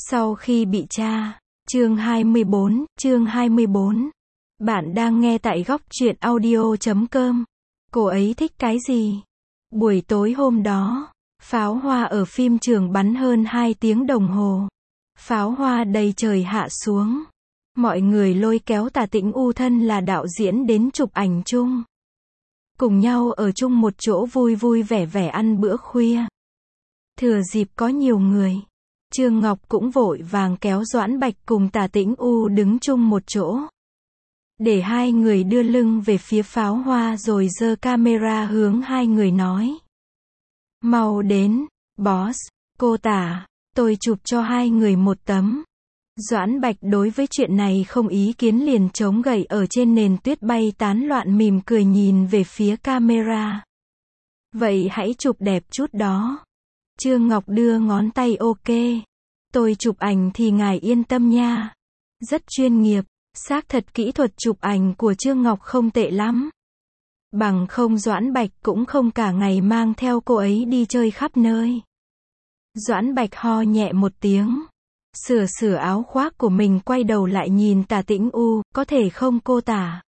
Sau khi bị tra. Chương 24. Bạn đang nghe tại góc truyện audio.com. Cô ấy thích cái gì? Buổi tối hôm đó, pháo hoa ở phim trường bắn hơn 2 tiếng đồng hồ. Pháo hoa đầy trời hạ xuống. Mọi người lôi kéo Tả Tĩnh U thân là đạo diễn đến chụp ảnh chung. Cùng nhau ở chung một chỗ vui vui vẻ vẻ ăn bữa khuya. Thừa dịp có nhiều người, Trương Ngọc cũng vội vàng kéo Doãn Bạch cùng Tả Tĩnh U đứng chung một chỗ. Để hai người đưa lưng về phía pháo hoa rồi giơ camera hướng hai người nói. Mau đến, boss, cô Tả, tôi chụp cho hai người một tấm. Doãn Bạch đối với chuyện này không ý kiến liền chống gậy ở trên nền tuyết bay tán loạn mỉm cười nhìn về phía camera. Vậy hãy chụp đẹp chút đó. Trương Ngọc đưa ngón tay ok. Tôi chụp ảnh thì ngài yên tâm nha. Rất chuyên nghiệp, xác thật kỹ thuật chụp ảnh của Trương Ngọc không tệ lắm. Bằng không Doãn Bạch cũng không cả ngày mang theo cô ấy đi chơi khắp nơi. Doãn Bạch ho nhẹ một tiếng. Sửa áo khoác của mình quay đầu lại nhìn Tả Tĩnh U, có thể không cô Tả?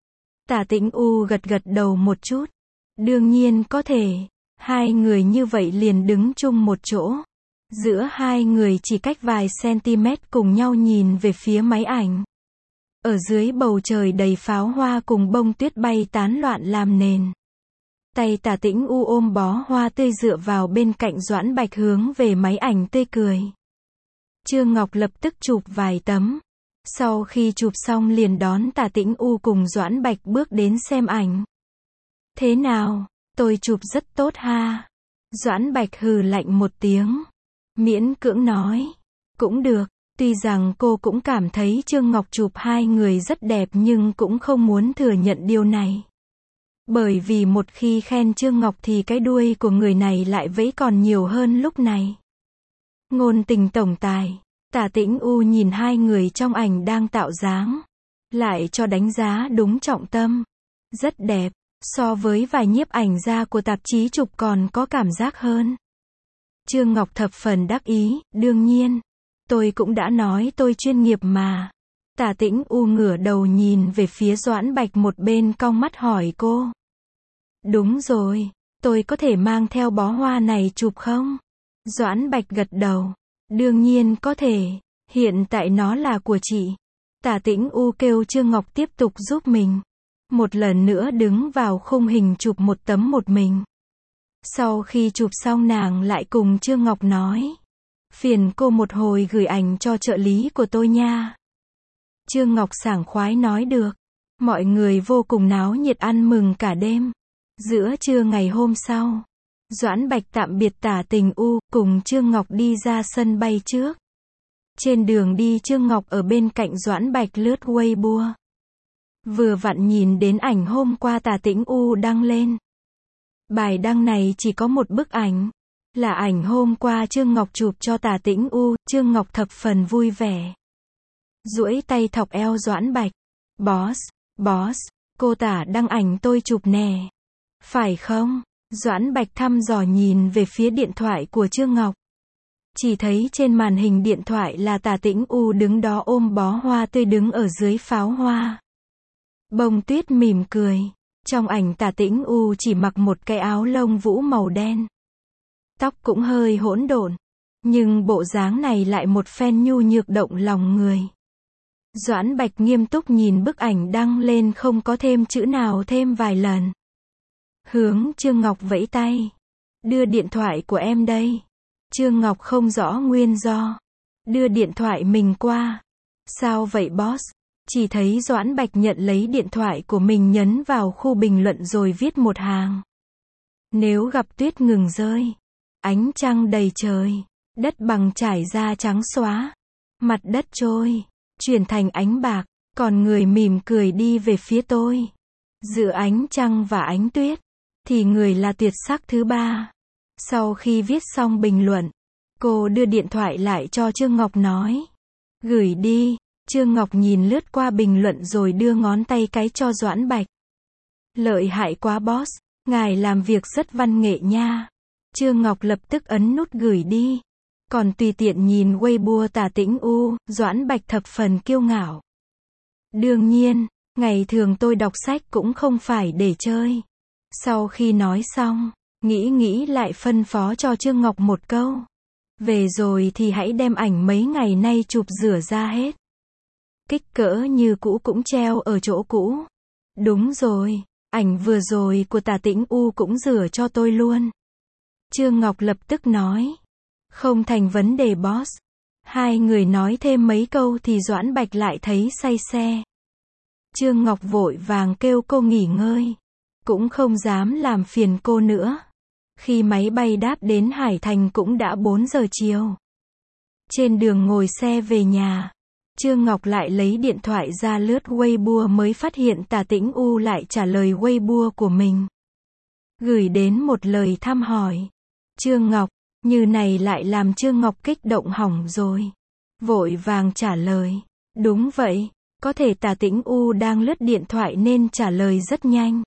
Tả Tĩnh U gật đầu một chút. Đương nhiên có thể. Hai người như vậy liền đứng chung một chỗ. Giữa hai người chỉ cách vài cm cùng nhau nhìn về phía máy ảnh. Ở dưới bầu trời đầy pháo hoa cùng bông tuyết bay tán loạn làm nền. Tay Tả Tĩnh U ôm bó hoa tươi dựa vào bên cạnh Doãn Bạch hướng về máy ảnh tươi cười. Trương Ngọc lập tức chụp vài tấm. Sau khi chụp xong liền đón Tả Tĩnh U cùng Doãn Bạch bước đến xem ảnh. Thế nào? Tôi chụp rất tốt ha. Doãn Bạch hừ lạnh một tiếng. Miễn cưỡng nói. Cũng được. Tuy rằng cô cũng cảm thấy Trương Ngọc chụp hai người rất đẹp nhưng cũng không muốn thừa nhận điều này. Bởi vì một khi khen Trương Ngọc thì cái đuôi của người này lại vẫy còn nhiều hơn lúc này. Ngôn tình tổng tài. Tả Tĩnh U nhìn hai người trong ảnh đang tạo dáng. Lại cho đánh giá đúng trọng tâm. Rất đẹp. So với vài nhiếp ảnh gia của tạp chí chụp còn có cảm giác hơn. Trương Ngọc thập phần đắc ý, đương nhiên. Tôi cũng đã nói tôi chuyên nghiệp mà. Tả Tĩnh U ngửa đầu nhìn về phía Doãn Bạch một bên cong mắt hỏi cô. Đúng rồi, tôi có thể mang theo bó hoa này chụp không? Doãn Bạch gật đầu. Đương nhiên có thể, hiện tại nó là của chị. Tả Tĩnh U kêu Trương Ngọc tiếp tục giúp mình. Một lần nữa đứng vào khung hình chụp một tấm một mình. Sau khi chụp xong nàng lại cùng Trương Ngọc nói. Phiền cô một hồi gửi ảnh cho trợ lý của tôi nha. Trương Ngọc sảng khoái nói được. Mọi người vô cùng náo nhiệt ăn mừng cả đêm. Giữa trưa ngày hôm sau, Doãn Bạch tạm biệt Tả Tĩnh U, cùng Trương Ngọc đi ra sân bay trước. Trên đường đi Trương Ngọc ở bên cạnh Doãn Bạch lướt Weibo. Vừa vặn nhìn đến ảnh hôm qua Tả Tĩnh U đăng lên. Bài đăng này chỉ có một bức ảnh. Là ảnh hôm qua Trương Ngọc chụp cho Tả Tĩnh U. Trương Ngọc thập phần vui vẻ. Duỗi tay thọc eo Doãn Bạch. Boss, cô Tả đăng ảnh tôi chụp nè. Phải không? Doãn Bạch thăm dò nhìn về phía điện thoại của Trương Ngọc. Chỉ thấy trên màn hình điện thoại là Tả Tĩnh U đứng đó ôm bó hoa tươi đứng ở dưới pháo hoa. Bông tuyết mỉm cười. Trong ảnh Tả Tĩnh U chỉ mặc một cái áo lông vũ màu đen. Tóc cũng hơi hỗn độn. Nhưng bộ dáng này lại một phen nhu nhược động lòng người. Doãn Bạch nghiêm túc nhìn bức ảnh đăng lên không có thêm chữ nào thêm vài lần. Hướng Trương Ngọc vẫy tay. Đưa điện thoại của em đây. Trương Ngọc không rõ nguyên do. Đưa điện thoại mình qua. Sao vậy boss? Chỉ thấy Doãn Bạch nhận lấy điện thoại của mình nhấn vào khu bình luận rồi viết một hàng. Nếu gặp tuyết ngừng rơi. Ánh trăng đầy trời. Đất bằng trải ra trắng xóa. Mặt đất trôi. Chuyển thành ánh bạc. Còn người mỉm cười đi về phía tôi. Giữa ánh trăng và ánh tuyết. Thì người là tuyệt sắc thứ ba. Sau khi viết xong bình luận. Cô đưa điện thoại lại cho Trương Ngọc nói. Gửi đi. Trương Ngọc nhìn lướt qua bình luận rồi đưa ngón tay cái cho Doãn Bạch. Lợi hại quá boss. Ngài làm việc rất văn nghệ nha. Trương Ngọc lập tức ấn nút gửi đi. Còn tùy tiện nhìn Weibo Tả Tĩnh U, Doãn Bạch thập phần kiêu ngạo. Đương nhiên, ngày thường tôi đọc sách cũng không phải để chơi. Sau khi nói xong, nghĩ lại phân phó cho Trương Ngọc một câu. Về rồi thì hãy đem ảnh mấy ngày nay chụp rửa ra hết. Kích cỡ như cũ cũng treo ở chỗ cũ. Đúng rồi, ảnh vừa rồi của Tả Tĩnh U cũng rửa cho tôi luôn. Trương Ngọc lập tức nói. Không thành vấn đề boss. Hai người nói thêm mấy câu thì Doãn Bạch lại thấy say xe. Trương Ngọc vội vàng kêu cô nghỉ ngơi. Cũng không dám làm phiền cô nữa. Khi máy bay đáp đến Hải Thành cũng đã 4 giờ chiều. Trên đường ngồi xe về nhà, Trương Ngọc lại lấy điện thoại ra lướt Weibo mới phát hiện Tả Tĩnh U lại trả lời Weibo của mình. Gửi đến một lời thăm hỏi. Trương Ngọc, như này lại làm Trương Ngọc kích động hỏng rồi. Vội vàng trả lời. Đúng vậy, có thể Tả Tĩnh U đang lướt điện thoại nên trả lời rất nhanh.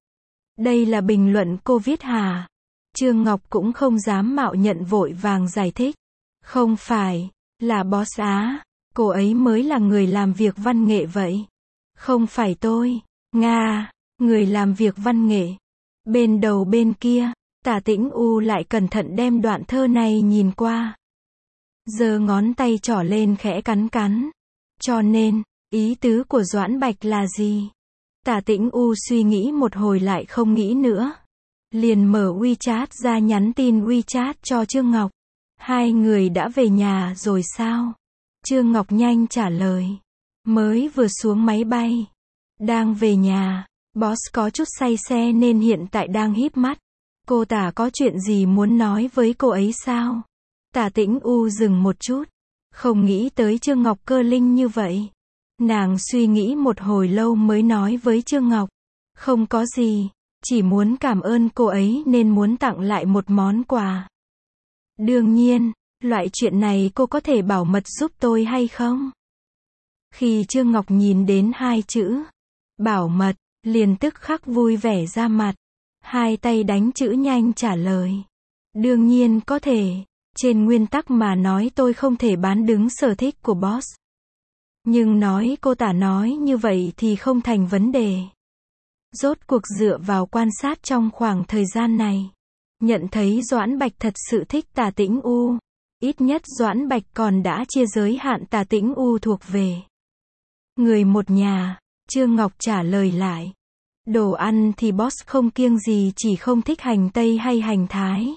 Đây là bình luận cô viết hả? Trương Ngọc cũng không dám mạo nhận vội vàng giải thích. Không phải, là boss á, cô ấy mới là người làm việc văn nghệ vậy. Không phải tôi, Nga, người làm việc văn nghệ. Bên đầu bên kia, Tả Tĩnh U lại cẩn thận đem đoạn thơ này nhìn qua. Giơ ngón tay trỏ lên khẽ cắn cắn. Cho nên, ý tứ của Doãn Bạch là gì? Tả Tĩnh U suy nghĩ một hồi lại không nghĩ nữa. Liền mở WeChat ra nhắn tin WeChat cho Trương Ngọc. Hai người đã về nhà rồi sao? Trương Ngọc nhanh trả lời. Mới vừa xuống máy bay. Đang về nhà. Boss có chút say xe nên hiện tại đang híp mắt. Cô Tả có chuyện gì muốn nói với cô ấy sao? Tả Tĩnh U dừng một chút. Không nghĩ tới Trương Ngọc cơ linh như vậy. Nàng suy nghĩ một hồi lâu mới nói với Trương Ngọc. Không có gì. Chỉ muốn cảm ơn cô ấy nên muốn tặng lại một món quà. Đương nhiên, loại chuyện này cô có thể bảo mật giúp tôi hay không? Khi Trương Ngọc nhìn đến hai chữ bảo mật, liền tức khắc vui vẻ ra mặt. Hai tay đánh chữ nhanh trả lời. Đương nhiên có thể. Trên nguyên tắc mà nói tôi không thể bán đứng sở thích của boss. Nhưng nói cô Tả nói như vậy thì không thành vấn đề. Rốt cuộc dựa vào quan sát trong khoảng thời gian này, nhận thấy Doãn Bạch thật sự thích Tả Tĩnh U. Ít nhất Doãn Bạch còn đã chia giới hạn Tả Tĩnh U thuộc về. Người một nhà, Trương Ngọc trả lời lại. Đồ ăn thì boss không kiêng gì, chỉ không thích hành tây hay hành thái.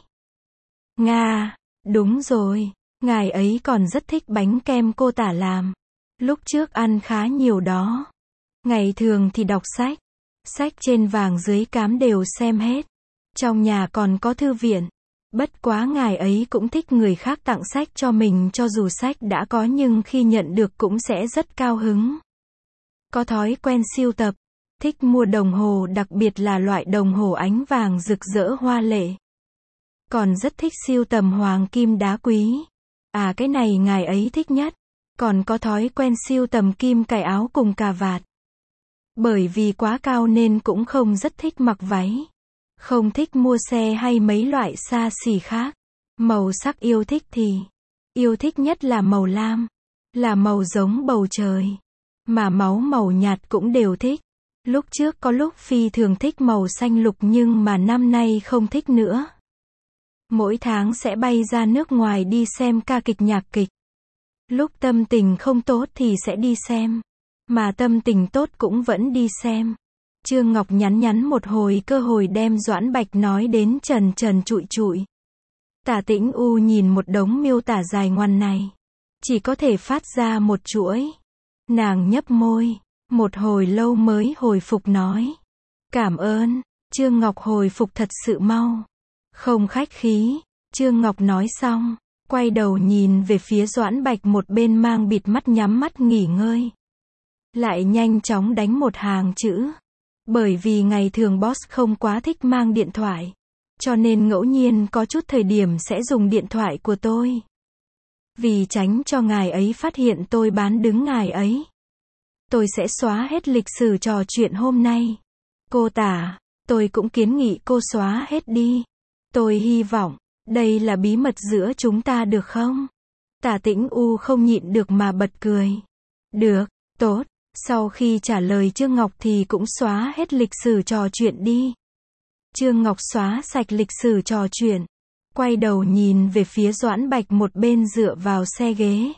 Nga, đúng rồi, ngài ấy còn rất thích bánh kem cô Tả làm. Lúc trước ăn khá nhiều đó. Ngày thường thì đọc sách. Sách trên vàng dưới cám đều xem hết. Trong nhà còn có thư viện. Bất quá ngài ấy cũng thích người khác tặng sách cho mình, cho dù sách đã có nhưng khi nhận được cũng sẽ rất cao hứng. Có thói quen sưu tập. Thích mua đồng hồ, đặc biệt là loại đồng hồ ánh vàng rực rỡ hoa lệ. Còn rất thích sưu tầm hoàng kim đá quý. À, cái này ngài ấy thích nhất. Còn có thói quen sưu tầm kim cài áo cùng cà vạt. Bởi vì quá cao nên cũng không rất thích mặc váy. Không thích mua xe hay mấy loại xa xỉ khác. Màu sắc yêu thích thì yêu thích nhất là màu lam. Là màu giống bầu trời. Mà màu nhạt cũng đều thích. Lúc trước có lúc phi thường thích màu xanh lục nhưng mà năm nay không thích nữa. Mỗi tháng sẽ bay ra nước ngoài đi xem ca kịch nhạc kịch. Lúc tâm tình không tốt thì sẽ đi xem. Mà tâm tình tốt cũng vẫn đi xem. Trương Ngọc nhắn một hồi, cơ hội đem Doãn Bạch nói đến trần trụi. Tả Tĩnh U nhìn một đống miêu tả dài ngoằng này. Chỉ có thể phát ra một chuỗi. Nàng nhấp môi. Một hồi lâu mới hồi phục nói. Cảm ơn. Trương Ngọc hồi phục thật sự mau. Không khách khí. Trương Ngọc nói xong. Quay đầu nhìn về phía Doãn Bạch một bên mang bịt mắt nhắm mắt nghỉ ngơi. Lại nhanh chóng đánh một hàng chữ. Bởi vì ngày thường boss không quá thích mang điện thoại. Cho nên ngẫu nhiên có chút thời điểm sẽ dùng điện thoại của tôi. Vì tránh cho ngài ấy phát hiện tôi bán đứng ngài ấy. Tôi sẽ xóa hết lịch sử trò chuyện hôm nay. Cô Tả, tôi cũng kiến nghị cô xóa hết đi. Tôi hy vọng Đây là bí mật giữa chúng ta được không? Tả Tĩnh U không nhịn được mà bật cười. Được, tốt. Sau khi trả lời Trương Ngọc thì cũng xóa hết lịch sử trò chuyện đi. Trương Ngọc xóa sạch lịch sử trò chuyện. Quay đầu nhìn về phía Doãn Bạch một bên dựa vào xe ghế.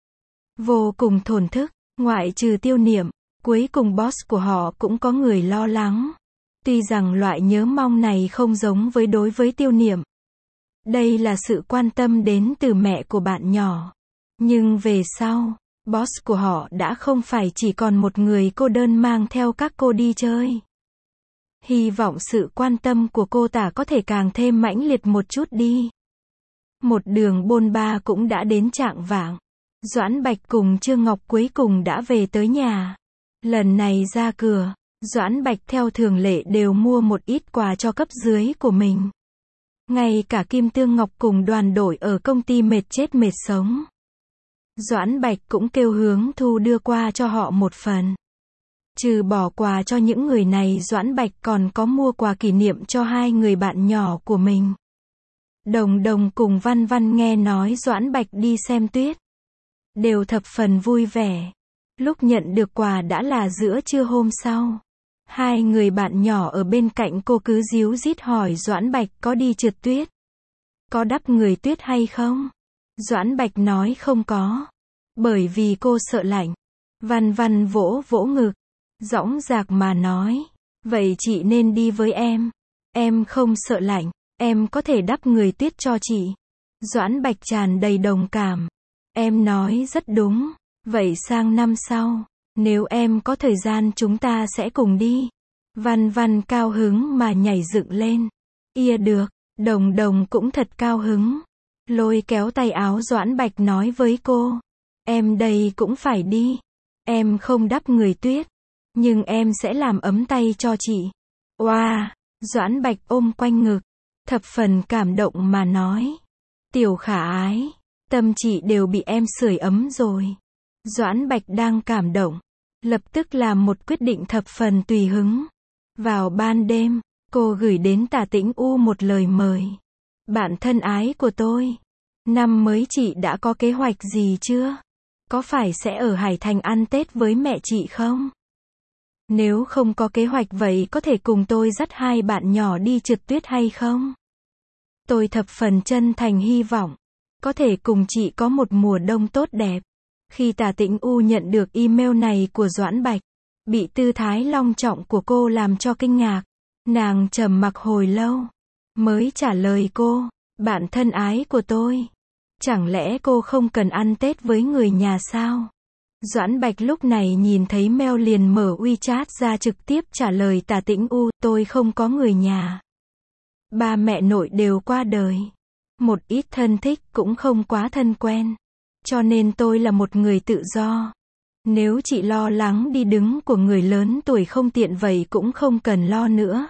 Vô cùng thổn thức, ngoại trừ Tiêu Niệm, cuối cùng boss của họ cũng có người lo lắng. Tuy rằng loại nhớ mong này không giống với đối với Tiêu Niệm. Đây là sự quan tâm đến từ mẹ của bạn nhỏ. Nhưng về sau, boss của họ đã không phải chỉ còn một người cô đơn mang theo các cô đi chơi. Hy vọng sự quan tâm của cô ta có thể càng thêm mãnh liệt một chút đi. Một đường bôn ba cũng đã đến chạng vạng. Doãn Bạch cùng Trương Ngọc cuối cùng đã về tới nhà. Lần này ra cửa, Doãn Bạch theo thường lệ đều mua một ít quà cho cấp dưới của mình. Ngay cả Kim Tương Ngọc cùng đoàn đội ở công ty mệt chết mệt sống. Doãn Bạch cũng kêu Hướng Thu đưa qua cho họ một phần. Trừ bỏ quà cho những người này, Doãn Bạch còn có mua quà kỷ niệm cho hai người bạn nhỏ của mình. Đồng Đồng cùng Văn Văn nghe nói Doãn Bạch đi xem tuyết, đều thập phần vui vẻ. Lúc nhận được quà đã là giữa trưa hôm sau. Hai người bạn nhỏ ở bên cạnh cô cứ díu dít hỏi Doãn Bạch có đi trượt tuyết, có đắp người tuyết hay không. Doãn Bạch nói không có, bởi vì cô sợ lạnh. Văn Văn vỗ vỗ ngực, dõng dạc mà nói, vậy chị nên đi với em không sợ lạnh, em có thể đắp người tuyết cho chị. Doãn Bạch tràn đầy đồng cảm, em nói rất đúng, vậy sang năm sau, nếu em có thời gian chúng ta sẽ cùng đi. Văn Văn cao hứng mà nhảy dựng lên. Ia được, Đồng Đồng cũng thật cao hứng. Lôi kéo tay áo Doãn Bạch nói với cô, em đây cũng phải đi. Em không đắp người tuyết, nhưng em sẽ làm ấm tay cho chị. Oa, Doãn Bạch ôm quanh ngực, thập phần cảm động mà nói, tiểu khả ái, tâm chị đều bị em sưởi ấm rồi. Doãn Bạch đang cảm động, lập tức làm một quyết định thập phần tùy hứng. Vào ban đêm, cô gửi đến Tả Tĩnh U một lời mời. Bạn thân ái của tôi, năm mới chị đã có kế hoạch gì chưa? Có phải sẽ ở Hải Thành ăn Tết với mẹ chị không? Nếu không có kế hoạch vậy có thể cùng tôi dắt hai bạn nhỏ đi trượt tuyết hay không? Tôi thập phần chân thành hy vọng có thể cùng chị có một mùa đông tốt đẹp. Khi Tả Tĩnh U nhận được email này của Doãn Bạch, bị tư thái long trọng của cô làm cho kinh ngạc. Nàng trầm mặc hồi lâu, mới trả lời cô, bạn thân ái của tôi, chẳng lẽ cô không cần ăn Tết với người nhà sao? Doãn Bạch lúc này nhìn thấy mail liền mở WeChat ra trực tiếp trả lời Tả Tĩnh U, tôi không có người nhà. Ba mẹ nội đều qua đời. Một ít thân thích cũng không quá thân quen. Cho nên tôi là một người tự do. Nếu chị lo lắng đi đứng của người lớn tuổi không tiện vậy cũng không cần lo nữa.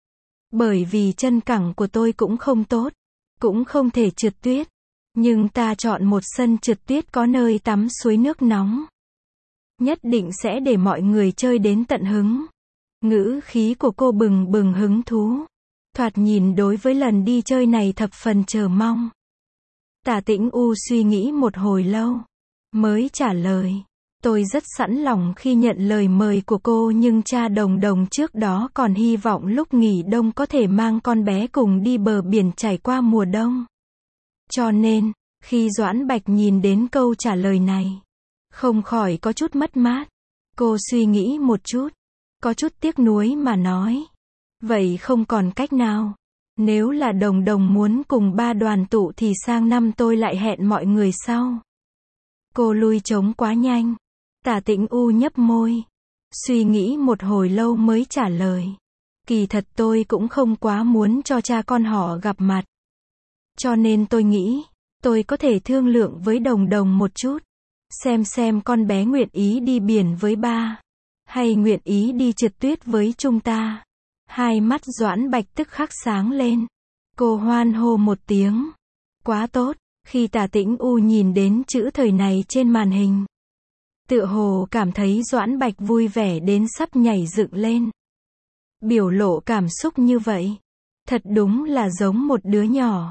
Bởi vì chân cẳng của tôi cũng không tốt, cũng không thể trượt tuyết. Nhưng ta chọn một sân trượt tuyết có nơi tắm suối nước nóng. Nhất định sẽ để mọi người chơi đến tận hứng. Ngữ khí của cô bừng bừng hứng thú. Thoạt nhìn đối với lần đi chơi này thập phần chờ mong. Tả Tĩnh U suy nghĩ một hồi lâu, mới trả lời. Tôi rất sẵn lòng khi nhận lời mời của cô nhưng cha Đồng Đồng trước đó còn hy vọng lúc nghỉ đông có thể mang con bé cùng đi bờ biển trải qua mùa đông. Cho nên, khi Doãn Bạch nhìn đến câu trả lời này, không khỏi có chút mất mát. Cô suy nghĩ một chút, có chút tiếc nuối mà nói. Vậy không còn cách nào. Nếu là Đồng Đồng muốn cùng ba đoàn tụ thì sang năm tôi lại hẹn mọi người sau. Cô lui trống quá nhanh. Tả Tĩnh U nhấp môi, suy nghĩ một hồi lâu mới trả lời. Kỳ thật tôi cũng không quá muốn cho cha con họ gặp mặt. Cho nên tôi nghĩ, tôi có thể thương lượng với Đồng Đồng một chút. Xem con bé nguyện ý đi biển với ba, hay nguyện ý đi trượt tuyết với chúng ta. Hai mắt Doãn Bạch tức khắc sáng lên. Cô hoan hô một tiếng. Quá tốt, khi Tả Tĩnh U nhìn đến chữ thời này trên màn hình. Tựa hồ cảm thấy Doãn Bạch vui vẻ đến sắp nhảy dựng lên. Biểu lộ cảm xúc như vậy, thật đúng là giống một đứa nhỏ.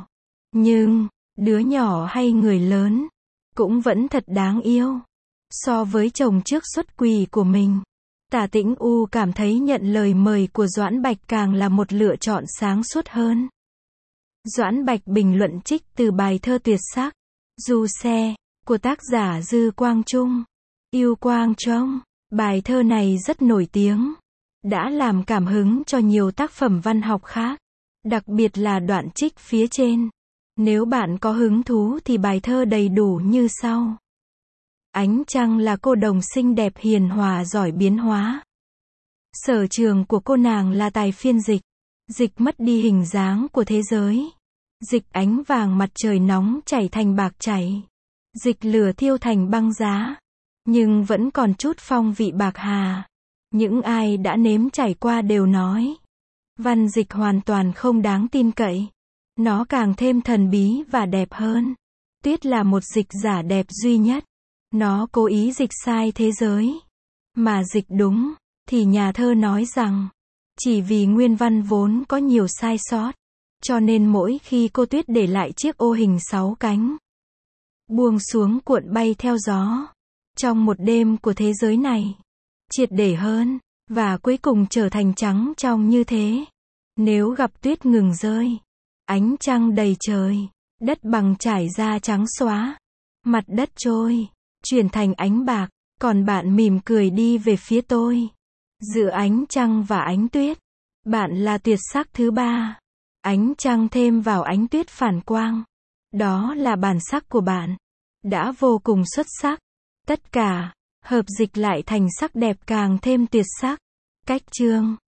Nhưng, đứa nhỏ hay người lớn, cũng vẫn thật đáng yêu. So với chồng trước xuất quỳ của mình, Tả Tĩnh U cảm thấy nhận lời mời của Doãn Bạch càng là một lựa chọn sáng suốt hơn. Doãn Bạch bình luận trích từ bài thơ tuyệt sắc, Du Xe, của tác giả Dư Quang Trung, Yêu Quang Trung. Bài thơ này rất nổi tiếng, đã làm cảm hứng cho nhiều tác phẩm văn học khác, đặc biệt là đoạn trích phía trên. Nếu bạn có hứng thú thì bài thơ đầy đủ như sau. Ánh trăng là cô đồng xinh đẹp hiền hòa giỏi biến hóa. Sở trường của cô nàng là tài phiên dịch. Dịch mất đi hình dáng của thế giới. Dịch ánh vàng mặt trời nóng chảy thành bạc chảy. Dịch lửa thiêu thành băng giá. Nhưng vẫn còn chút phong vị bạc hà. Những ai đã nếm trải qua đều nói. Văn dịch hoàn toàn không đáng tin cậy. Nó càng thêm thần bí và đẹp hơn. Tuyết là một dịch giả đẹp duy nhất. Nó cố ý dịch sai thế giới. Mà dịch đúng, thì nhà thơ nói rằng, chỉ vì nguyên văn vốn có nhiều sai sót, cho nên mỗi khi cô Tuyết để lại chiếc ô hình 6 cánh, buông xuống cuộn bay theo gió, trong một đêm của thế giới này, triệt để hơn, và cuối cùng trở thành trắng trong như thế. Nếu gặp tuyết ngừng rơi, ánh trăng đầy trời, đất bằng trải ra trắng xóa, mặt đất trôi, chuyển thành ánh bạc, còn bạn mỉm cười đi về phía tôi. Giữa ánh trăng và ánh tuyết, bạn là tuyệt sắc thứ ba. Ánh trăng thêm vào ánh tuyết phản quang. Đó là bản sắc của bạn. Đã vô cùng xuất sắc. Tất cả, hợp dịch lại thành sắc đẹp càng thêm tuyệt sắc. Cách chương